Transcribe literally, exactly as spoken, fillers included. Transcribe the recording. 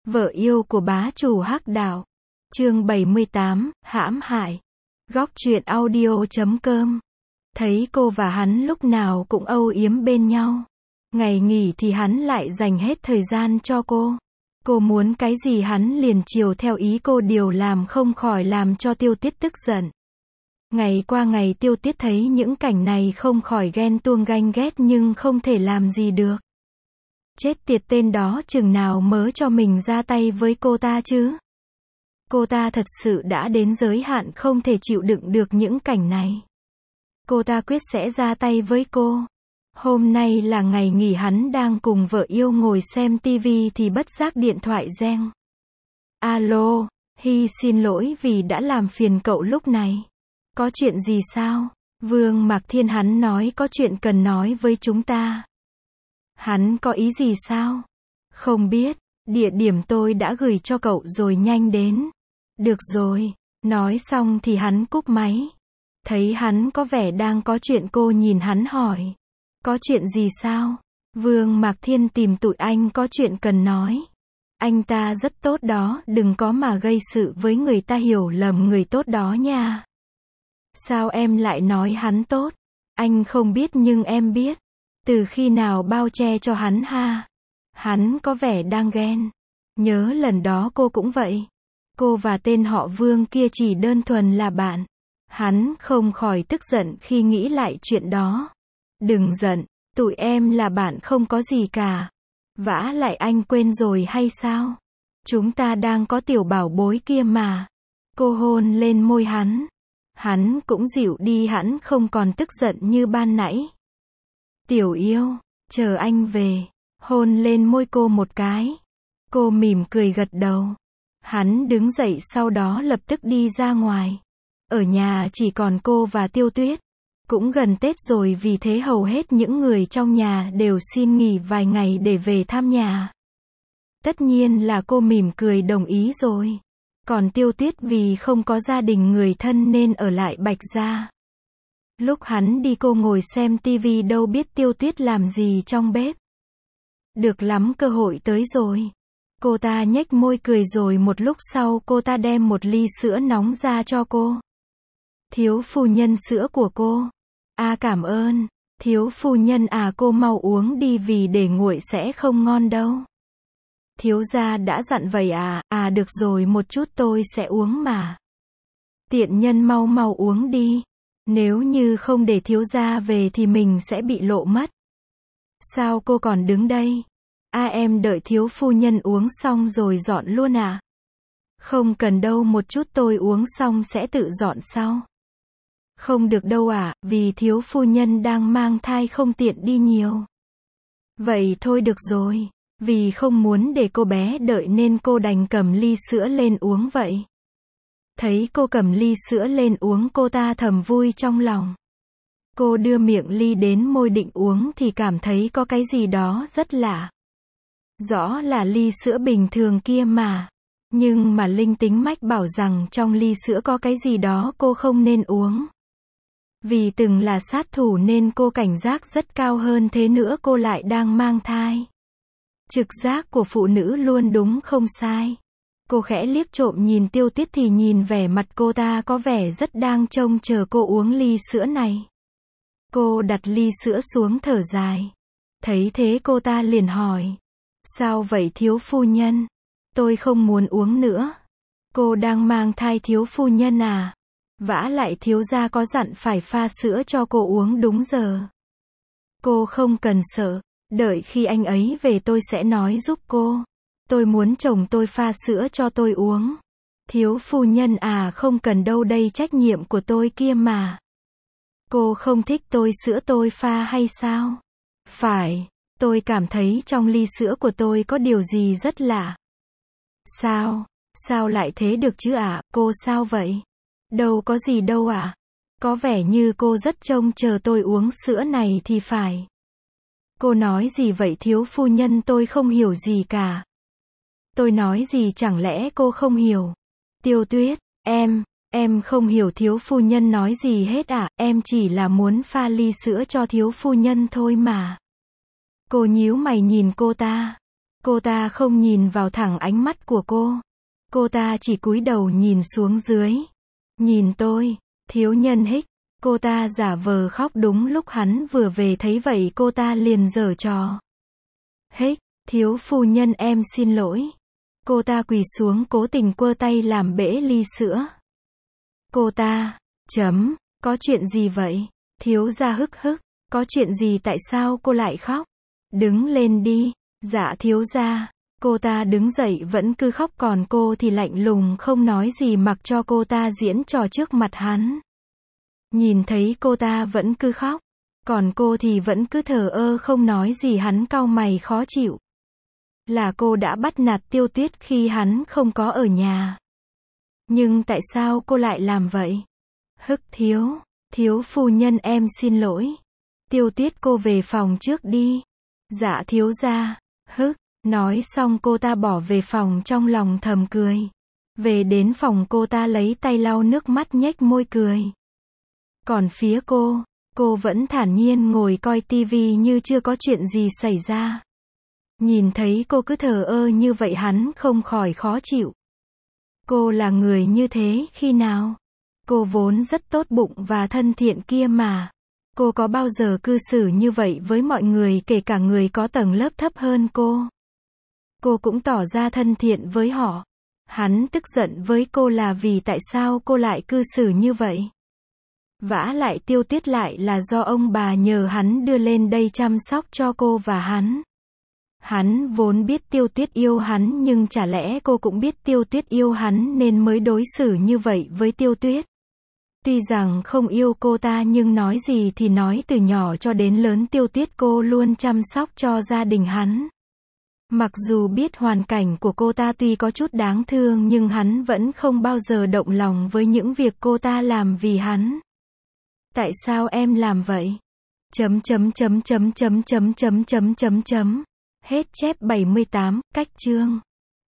Vợ yêu của bá chủ Hắc Đạo. Chương bảy mươi tám, hãm hại. Góc truyện audio chấm com. Thấy cô và hắn lúc nào cũng âu yếm bên nhau. Ngày nghỉ thì hắn lại dành hết thời gian cho cô. Cô muốn cái gì hắn liền chiều theo ý cô, điều làm không khỏi làm cho Tiêu Tiết tức giận. Ngày qua ngày Tiêu Tiết thấy những cảnh này không khỏi ghen tuông ganh ghét nhưng không thể làm gì được. Chết tiệt, tên đó chừng nào mớ cho mình ra tay với cô ta chứ. Cô ta thật sự đã đến giới hạn không thể chịu đựng được những cảnh này. Cô ta quyết sẽ ra tay với cô. Hôm nay là ngày nghỉ, hắn đang cùng vợ yêu ngồi xem tivi thì bất giác điện thoại reng. Alo, Hy xin lỗi vì đã làm phiền cậu lúc này. Có chuyện gì sao? Vương Mạc Thiên, hắn nói có chuyện cần nói với chúng ta. Hắn có ý gì sao? Không biết, địa điểm tôi đã gửi cho cậu rồi, nhanh đến. Được rồi. Nói xong thì hắn cúp máy. Thấy hắn có vẻ đang có chuyện, cô nhìn hắn hỏi. Có chuyện gì sao? Vương Mạc Thiên tìm tụi anh có chuyện cần nói. Anh ta rất tốt đó, đừng có mà gây sự với người ta, hiểu lầm người tốt đó nha. Sao em lại nói hắn tốt? Anh không biết nhưng em biết. Từ khi nào bao che cho hắn ha? Hắn có vẻ đang ghen. Nhớ lần đó cô cũng vậy. Cô và tên họ Vương kia chỉ đơn thuần là bạn. Hắn không khỏi tức giận khi nghĩ lại chuyện đó. Đừng giận, tụi em là bạn không có gì cả. Vả lại anh quên rồi hay sao? Chúng ta đang có tiểu bảo bối kia mà. Cô hôn lên môi hắn. Hắn cũng dịu đi, hắn không còn tức giận như ban nãy. Tiểu yêu, chờ anh về. Hôn lên môi cô một cái. Cô mỉm cười gật đầu. Hắn đứng dậy sau đó lập tức đi ra ngoài. Ở nhà chỉ còn cô và Tiêu Tuyết. Cũng gần Tết rồi, vì thế hầu hết những người trong nhà đều xin nghỉ vài ngày để về thăm nhà. Tất nhiên là cô mỉm cười đồng ý rồi. Còn Tiêu Tuyết vì không có gia đình người thân nên ở lại Bạch Gia. Lúc hắn đi cô ngồi xem tivi, đâu biết Tiêu Tuyết làm gì trong bếp. Được lắm, cơ hội tới rồi. Cô ta nhếch môi cười rồi một lúc sau cô ta đem một ly sữa nóng ra cho cô. Thiếu phu nhân, sữa của cô. À, cảm ơn. Thiếu phu nhân à, cô mau uống đi vì để nguội sẽ không ngon đâu. Thiếu gia đã dặn vậy à? À được rồi, một chút tôi sẽ uống mà. Tiện nhân, mau mau uống đi. Nếu như không để thiếu gia về thì mình sẽ bị lộ mất. Sao cô còn đứng đây? À, em đợi thiếu phu nhân uống xong rồi dọn luôn à? Không cần đâu, một chút tôi uống xong sẽ tự dọn sau. Không được đâu à, vì thiếu phu nhân đang mang thai không tiện đi nhiều. Vậy thôi được rồi. Vì không muốn để cô bé đợi nên cô đành cầm ly sữa lên uống vậy. Thấy cô cầm ly sữa lên uống, cô ta thầm vui trong lòng. Cô đưa miệng ly đến môi định uống thì cảm thấy có cái gì đó rất lạ. Rõ là ly sữa bình thường kia mà. Nhưng mà linh tính mách bảo rằng trong ly sữa có cái gì đó cô không nên uống. Vì từng là sát thủ nên cô cảnh giác rất cao, hơn thế nữa cô lại đang mang thai. Trực giác của phụ nữ luôn đúng không sai. Cô khẽ liếc trộm nhìn Tiêu Tuyết thì nhìn vẻ mặt cô ta có vẻ rất đang trông chờ cô uống ly sữa này. Cô đặt ly sữa xuống thở dài. Thấy thế cô ta liền hỏi. Sao vậy thiếu phu nhân? Tôi không muốn uống nữa. Cô đang mang thai thiếu phu nhân à? Vả lại thiếu gia có dặn phải pha sữa cho cô uống đúng giờ. Cô không cần sợ. Đợi khi anh ấy về tôi sẽ nói giúp cô. Tôi muốn chồng tôi pha sữa cho tôi uống. Thiếu phu nhân à, không cần đâu, đây trách nhiệm của tôi kia mà. Cô không thích tôi sữa tôi pha hay sao? Phải, tôi cảm thấy trong ly sữa của tôi có điều gì rất lạ. Sao? Sao lại thế được chứ ạ? À? Cô sao vậy? Đâu có gì đâu ạ. À? Có vẻ như cô rất trông chờ tôi uống sữa này thì phải. Cô nói gì vậy thiếu phu nhân, tôi không hiểu gì cả. Tôi nói gì chẳng lẽ cô không hiểu? Tiêu Tuyết, em, em không hiểu thiếu phu nhân nói gì hết à, em chỉ là muốn pha ly sữa cho thiếu phu nhân thôi mà. Cô nhíu mày nhìn cô ta. Cô ta không nhìn vào thẳng ánh mắt của cô. Cô ta chỉ cúi đầu nhìn xuống dưới. Nhìn tôi, thiếu nhân hích. Cô ta giả vờ khóc đúng lúc hắn vừa về thấy vậy cô ta liền giở trò. Hích, thiếu phu nhân em xin lỗi. Cô ta quỳ xuống cố tình quơ tay làm bể ly sữa. Cô ta, chấm, có chuyện gì vậy? Thiếu gia hức hức, có chuyện gì tại sao cô lại khóc? Đứng lên đi, dạ thiếu gia. Cô ta đứng dậy vẫn cứ khóc còn cô thì lạnh lùng không nói gì mặc cho cô ta diễn trò trước mặt hắn. Nhìn thấy cô ta vẫn cứ khóc, còn cô thì vẫn cứ thờ ơ không nói gì hắn cau mày khó chịu. Là cô đã bắt nạt Tiêu Tuyết khi hắn không có ở nhà. Nhưng tại sao cô lại làm vậy? Hức thiếu, thiếu phu nhân em xin lỗi. Tiêu Tuyết cô về phòng trước đi. Dạ thiếu gia, hức. Nói xong cô ta bỏ về phòng trong lòng thầm cười. Về đến phòng cô ta lấy tay lau nước mắt nhếch môi cười. Còn phía cô, cô vẫn thản nhiên ngồi coi tivi như chưa có chuyện gì xảy ra. Nhìn thấy cô cứ thờ ơ như vậy hắn không khỏi khó chịu. Cô là người như thế khi nào? Cô vốn rất tốt bụng và thân thiện kia mà. Cô có bao giờ cư xử như vậy với mọi người kể cả người có tầng lớp thấp hơn cô? Cô cũng tỏ ra thân thiện với họ. Hắn tức giận với cô là vì tại sao cô lại cư xử như vậy. Vả lại Tiêu Tuyết lại là do ông bà nhờ hắn đưa lên đây chăm sóc cho cô và hắn. Hắn vốn biết Tiêu Tuyết yêu hắn nhưng chả lẽ cô cũng biết Tiêu Tuyết yêu hắn nên mới đối xử như vậy với Tiêu Tuyết. Tuy rằng không yêu cô ta nhưng nói gì thì nói từ nhỏ cho đến lớn Tiêu Tuyết cô luôn chăm sóc cho gia đình hắn. Mặc dù biết hoàn cảnh của cô ta tuy có chút đáng thương nhưng hắn vẫn không bao giờ động lòng với những việc cô ta làm vì hắn. Tại sao em làm vậy? Chấm chấm chấm chấm chấm chấm chấm chấm chấm chấm. Hết chép bảy mươi tám, cách chương.